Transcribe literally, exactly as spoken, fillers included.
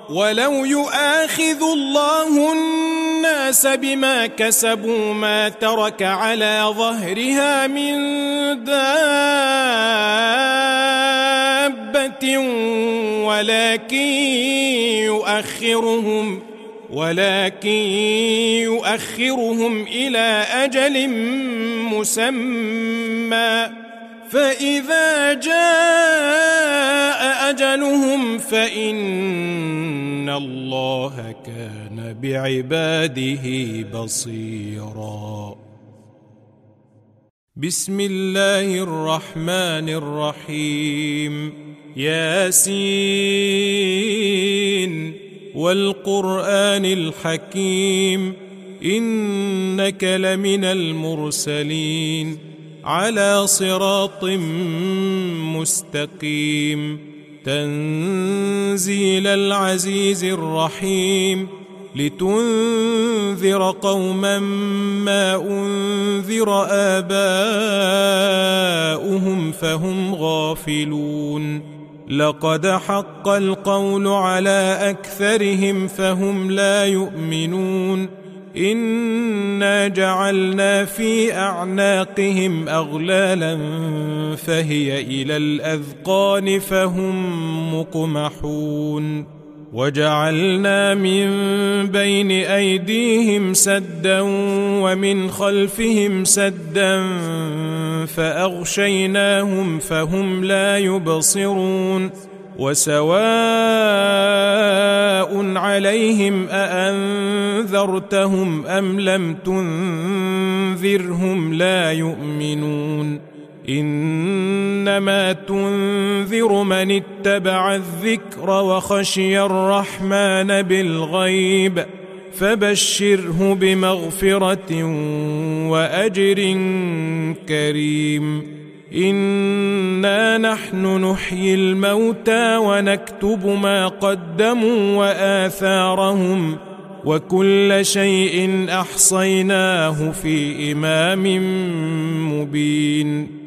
ولو يؤاخذ الله الناس بما كسبوا ما ترك على ظهرها من دابة ولكن يؤخرهم ولكن يؤخرهم إلى أجل مسمى فإذا جاء أجلهم فإن الله كان بعباده بصيرا. بسم الله الرحمن الرحيم. ياسين والقرآن الحكيم إنك لمن المرسلين على صراط مستقيم تنزيل العزيز الرحيم لتنذر قوما ما أنذر آباؤهم فهم غافلون لقد حق القول على أكثرهم فهم لا يؤمنون إنا جعلنا في أعناقهم أغلالا فهي إلى الأذقان فهم مقمحون وجعلنا من بين أيديهم سدا ومن خلفهم سدا فأغشيناهم فهم لا يبصرون وسواء عليهم أأنذرتهم أم لم تنذرهم لا يؤمنون إنما تنذر من اتبع الذكر وخشي الرحمن بالغيب فبشره بمغفرة وأجر كريم. إنا نحن نحيي الموتى ونكتب ما قدموا وآثارهم وكل شيء أحصيناه في إمام مبين.